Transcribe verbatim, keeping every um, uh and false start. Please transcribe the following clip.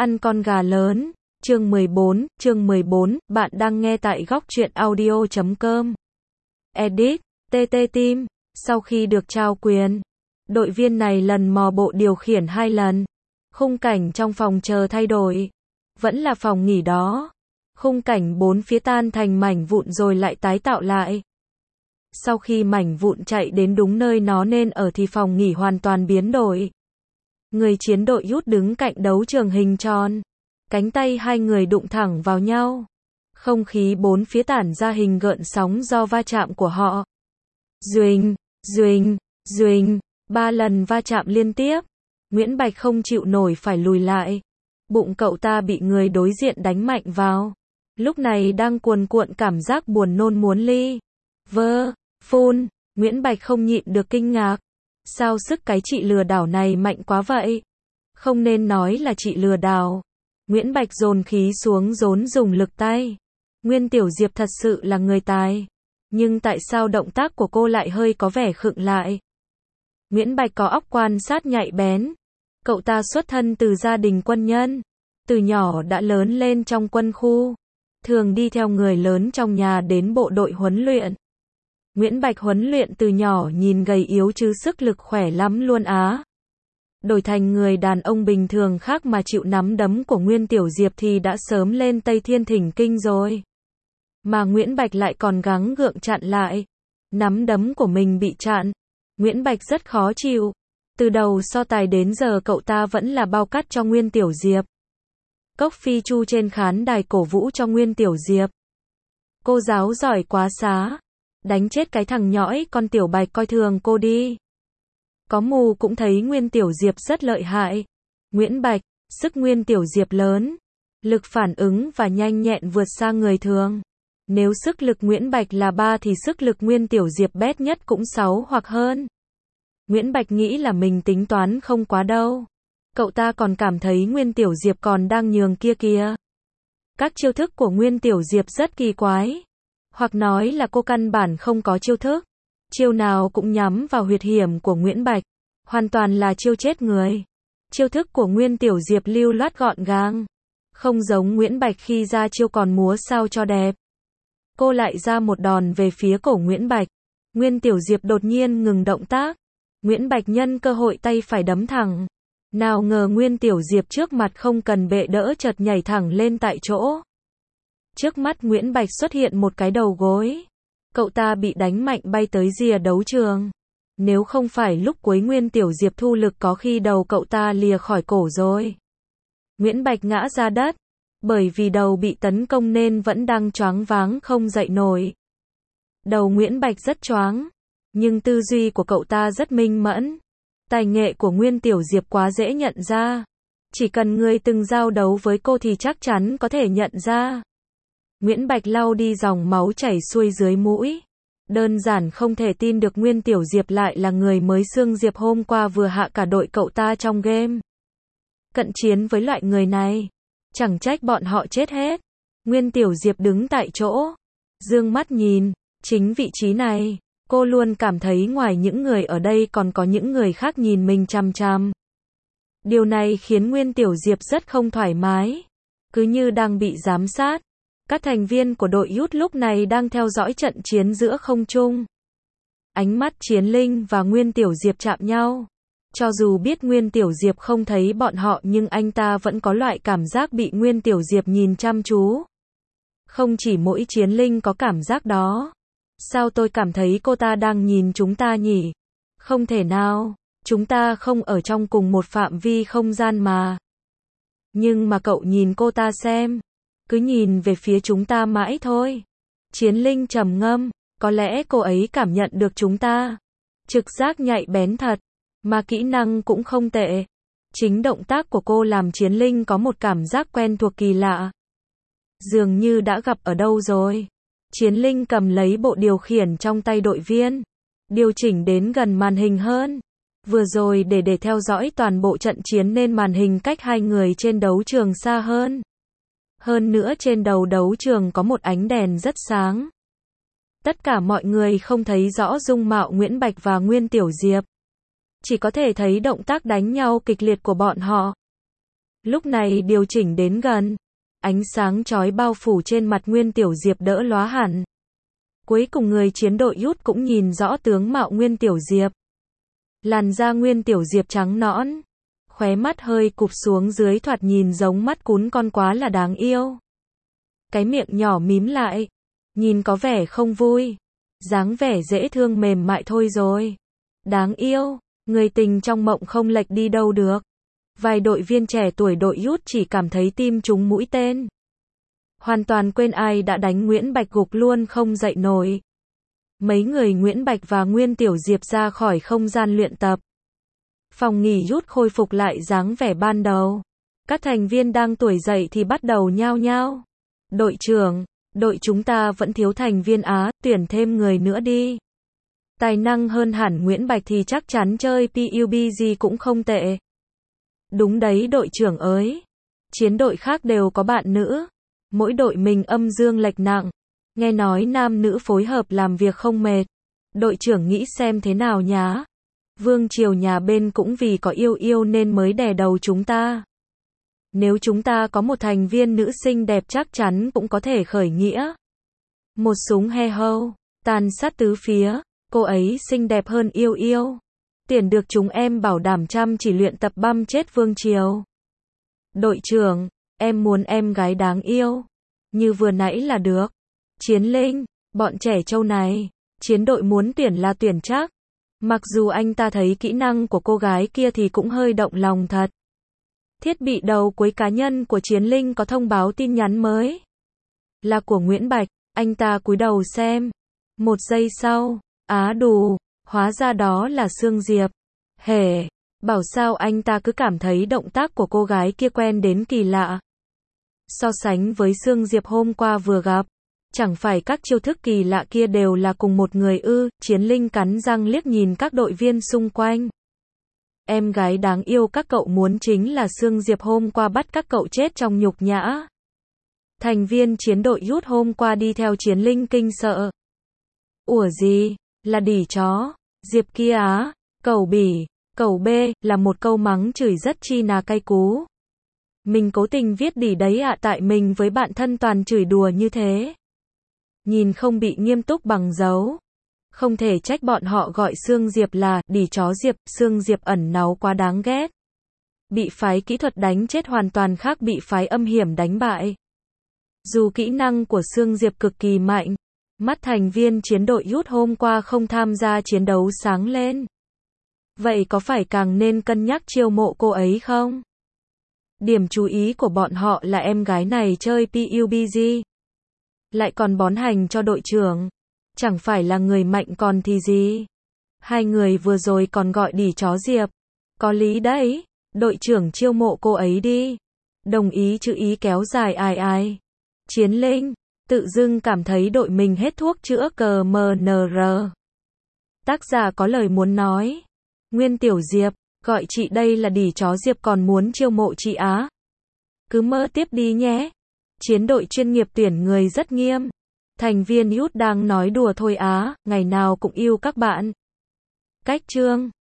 Ăn con gà lớn, chương mười bốn, chương mười bốn, bạn đang nghe tại góc truyện audio chấm com. Edit, tê tê Team, sau khi được trao quyền, đội viên này lần mò bộ điều khiển hai lần. Khung cảnh trong phòng chờ thay đổi. Vẫn là phòng nghỉ đó. Khung cảnh bốn phía tan thành mảnh vụn rồi lại tái tạo lại. Sau khi mảnh vụn chạy đến đúng nơi nó nên ở thì phòng nghỉ hoàn toàn biến đổi. Người chiến đội Youth đứng cạnh đấu trường hình tròn. Cánh tay hai người đụng thẳng vào nhau. Không khí bốn phía tản ra hình gợn sóng do va chạm của họ. Duỳnh, duỳnh, duỳnh, ba lần va chạm liên tiếp. Nguyễn Bạch không chịu nổi phải lùi lại. Bụng cậu ta bị người đối diện đánh mạnh vào. Lúc này đang cuồn cuộn cảm giác buồn nôn muốn ly. Vơ, phun, Nguyễn Bạch không nhịn được kinh ngạc. Sao sức cái chị lừa đảo này mạnh quá vậy? Không nên nói là chị lừa đảo. Nguyễn Bạch dồn khí xuống rốn dùng lực tay. Nguyên Tiểu Diệp thật sự là người tài. Nhưng tại sao động tác của cô lại hơi có vẻ khựng lại? Nguyễn Bạch có óc quan sát nhạy bén. Cậu ta xuất thân từ gia đình quân nhân. Từ nhỏ đã lớn lên trong quân khu. Thường đi theo người lớn trong nhà đến bộ đội huấn luyện. Nguyễn Bạch huấn luyện từ nhỏ nhìn gầy yếu chứ sức lực khỏe lắm luôn á. Đổi thành người đàn ông bình thường khác mà chịu nắm đấm của Nguyên Tiểu Diệp thì đã sớm lên Tây Thiên thỉnh kinh rồi. Mà Nguyễn Bạch lại còn gắng gượng chặn lại. Nắm đấm của mình bị chặn. Nguyễn Bạch rất khó chịu. Từ đầu so tài đến giờ cậu ta vẫn là bao cắt cho Nguyên Tiểu Diệp. Cốc Phi Chu trên khán đài cổ vũ cho Nguyên Tiểu Diệp. Cô giáo giỏi quá xá. Đánh chết cái thằng nhõi con Tiểu Bạch coi thường cô đi. Có mù cũng thấy Nguyên Tiểu Diệp rất lợi hại. Nguyễn Bạch, sức Nguyên Tiểu Diệp lớn. Lực phản ứng và nhanh nhẹn vượt xa người thường. Nếu sức lực Nguyễn Bạch là ba thì sức lực Nguyên Tiểu Diệp bét nhất cũng sáu hoặc hơn. Nguyễn Bạch nghĩ là mình tính toán không quá đâu. Cậu ta còn cảm thấy Nguyên Tiểu Diệp còn đang nhường kia kìa. Các chiêu thức của Nguyên Tiểu Diệp rất kỳ quái. Hoặc nói là cô căn bản không có chiêu thức. Chiêu nào cũng nhắm vào huyệt hiểm của Nguyễn Bạch. Hoàn toàn là chiêu chết người. Chiêu thức của Nguyên Tiểu Diệp lưu loát gọn gàng. Không giống Nguyễn Bạch khi ra chiêu còn múa sao cho đẹp. Cô lại ra một đòn về phía cổ Nguyễn Bạch. Nguyên Tiểu Diệp đột nhiên ngừng động tác. Nguyễn Bạch nhân cơ hội tay phải đấm thẳng. Nào ngờ Nguyên Tiểu Diệp trước mặt không cần bệ đỡ chợt nhảy thẳng lên tại chỗ. Trước mắt Nguyễn Bạch xuất hiện một cái đầu gối. Cậu ta bị đánh mạnh bay tới rìa đấu trường. Nếu không phải lúc cuối Nguyên Tiểu Diệp thu lực có khi đầu cậu ta lìa khỏi cổ rồi. Nguyễn Bạch ngã ra đất. Bởi vì đầu bị tấn công nên vẫn đang choáng váng không dậy nổi. Đầu Nguyễn Bạch rất choáng. Nhưng tư duy của cậu ta rất minh mẫn. Tài nghệ của Nguyên Tiểu Diệp quá dễ nhận ra. Chỉ cần người từng giao đấu với cô thì chắc chắn có thể nhận ra. Nguyễn Bạch lau đi dòng máu chảy xuôi dưới mũi. Đơn giản không thể tin được Nguyên Tiểu Diệp lại là người mới xương Diệp hôm qua vừa hạ cả đội cậu ta trong game. Cận chiến với loại người này. Chẳng trách bọn họ chết hết. Nguyên Tiểu Diệp đứng tại chỗ. Dương mắt nhìn. Chính vị trí này. Cô luôn cảm thấy ngoài những người ở đây còn có những người khác nhìn mình chằm chằm. Điều này khiến Nguyên Tiểu Diệp rất không thoải mái. Cứ như đang bị giám sát. Các thành viên của đội Youth lúc này đang theo dõi trận chiến giữa không trung. Ánh mắt Chiến Linh và Nguyên Tiểu Diệp chạm nhau. Cho dù biết Nguyên Tiểu Diệp không thấy bọn họ nhưng anh ta vẫn có loại cảm giác bị Nguyên Tiểu Diệp nhìn chăm chú. Không chỉ mỗi Chiến Linh có cảm giác đó. Sao tôi cảm thấy cô ta đang nhìn chúng ta nhỉ? Không thể nào, chúng ta không ở trong cùng một phạm vi không gian mà. Nhưng mà cậu nhìn cô ta xem. Cứ nhìn về phía chúng ta mãi thôi. Chiến Linh trầm ngâm, có lẽ cô ấy cảm nhận được chúng ta. Trực giác nhạy bén thật, mà kỹ năng cũng không tệ. Chính động tác của cô làm Chiến Linh có một cảm giác quen thuộc kỳ lạ. Dường như đã gặp ở đâu rồi. Chiến Linh cầm lấy bộ điều khiển trong tay đội viên. Điều chỉnh đến gần màn hình hơn. Vừa rồi để để theo dõi toàn bộ trận chiến nên màn hình cách hai người trên đấu trường xa hơn. Hơn nữa trên đầu đấu trường có một ánh đèn rất sáng. Tất cả mọi người không thấy rõ dung mạo Nguyễn Bạch và Nguyên Tiểu Diệp. Chỉ có thể thấy động tác đánh nhau kịch liệt của bọn họ. Lúc này điều chỉnh đến gần. Ánh sáng chói bao phủ trên mặt Nguyên Tiểu Diệp đỡ lóa hẳn. Cuối cùng người chiến đội Yút cũng nhìn rõ tướng mạo Nguyên Tiểu Diệp. Làn da Nguyên Tiểu Diệp trắng nõn. Khóe mắt hơi cụp xuống dưới thoạt nhìn giống mắt cún con quá là đáng yêu. Cái miệng nhỏ mím lại. Nhìn có vẻ không vui. Dáng vẻ dễ thương mềm mại thôi rồi. Đáng yêu. Người tình trong mộng không lệch đi đâu được. Vài đội viên trẻ tuổi đội Yút chỉ cảm thấy tim trúng mũi tên. Hoàn toàn quên ai đã đánh Nguyễn Bạch gục luôn không dậy nổi. Mấy người Nguyễn Bạch và Nguyên Tiểu Diệp ra khỏi không gian luyện tập. Phòng nghỉ Yút khôi phục lại dáng vẻ ban đầu. Các thành viên đang tuổi dậy thì bắt đầu nhao nhao. Đội trưởng, đội chúng ta vẫn thiếu thành viên Á, tuyển thêm người nữa đi. Tài năng hơn hẳn Nguyễn Bạch thì chắc chắn chơi pê u bê giê cũng không tệ. Đúng đấy đội trưởng ơi. Chiến đội khác đều có bạn nữ. Mỗi đội mình âm dương lệch nặng. Nghe nói nam nữ phối hợp làm việc không mệt. Đội trưởng nghĩ xem thế nào nhá. Vương triều nhà bên cũng vì có yêu yêu nên mới đè đầu chúng ta. Nếu chúng ta có một thành viên nữ xinh đẹp chắc chắn cũng có thể khởi nghĩa. Một súng he hâu, tàn sát tứ phía, cô ấy xinh đẹp hơn yêu yêu. Tiền được chúng em bảo đảm chăm chỉ luyện tập băm chết Vương triều. Đội trưởng, em muốn em gái đáng yêu. Như vừa nãy là được. Chiến Linh, bọn trẻ trâu này, chiến đội muốn tuyển là tuyển chắc. Mặc dù anh ta thấy kỹ năng của cô gái kia thì cũng hơi động lòng thật. Thiết bị đầu cuối cá nhân của Chiến Linh có thông báo tin nhắn mới. Là của Nguyễn Bạch, anh ta cúi đầu xem. Một giây sau, á đù, hóa ra đó là Sương Diệp. Hề, bảo sao anh ta cứ cảm thấy động tác của cô gái kia quen đến kỳ lạ. So sánh với Sương Diệp hôm qua vừa gặp, chẳng phải các chiêu thức kỳ lạ kia đều là cùng một người ư? Chiến Linh cắn răng liếc nhìn các đội viên xung quanh. Em gái đáng yêu các cậu muốn chính là Sương Diệp hôm qua bắt các cậu chết trong nhục nhã. Thành viên chiến đội Yút hôm qua đi theo Chiến Linh kinh sợ. Ủa gì? Là đỉ chó. Diệp kia á. Cẩu bỉ. Cẩu bê. Là một câu mắng chửi rất chi là cay cú. Mình cố tình viết đỉ đấy ạ, tại mình với bạn thân toàn chửi đùa như thế. Nhìn không bị nghiêm túc bằng dấu. Không thể trách bọn họ gọi Sương Diệp là đỉ chó Diệp, Sương Diệp ẩn náu quá đáng ghét. Bị phái kỹ thuật đánh chết hoàn toàn khác bị phái âm hiểm đánh bại. Dù kỹ năng của Sương Diệp cực kỳ mạnh, mắt thành viên chiến đội Yút hôm qua không tham gia chiến đấu sáng lên. Vậy có phải càng nên cân nhắc chiêu mộ cô ấy không? Điểm chú ý của bọn họ là em gái này chơi pê u bê giê. Lại còn bón hành cho đội trưởng. Chẳng phải là người mạnh còn thì gì. Hai người vừa rồi còn gọi đỉ chó Diệp. Có lý đấy. Đội trưởng chiêu mộ cô ấy đi. Đồng ý chữ ý kéo dài ai ai. Chiến Linh, tự dưng cảm thấy đội mình hết thuốc chữa cờ em en rờ. Tác giả có lời muốn nói. Nguyên Tiểu Diệp, gọi chị đây là đỉ chó Diệp còn muốn chiêu mộ chị á. Cứ mơ tiếp đi nhé. Chiến đội chuyên nghiệp tuyển người rất nghiêm. Thành viên Yút đang nói đùa thôi á, ngày nào cũng yêu các bạn. Cách chương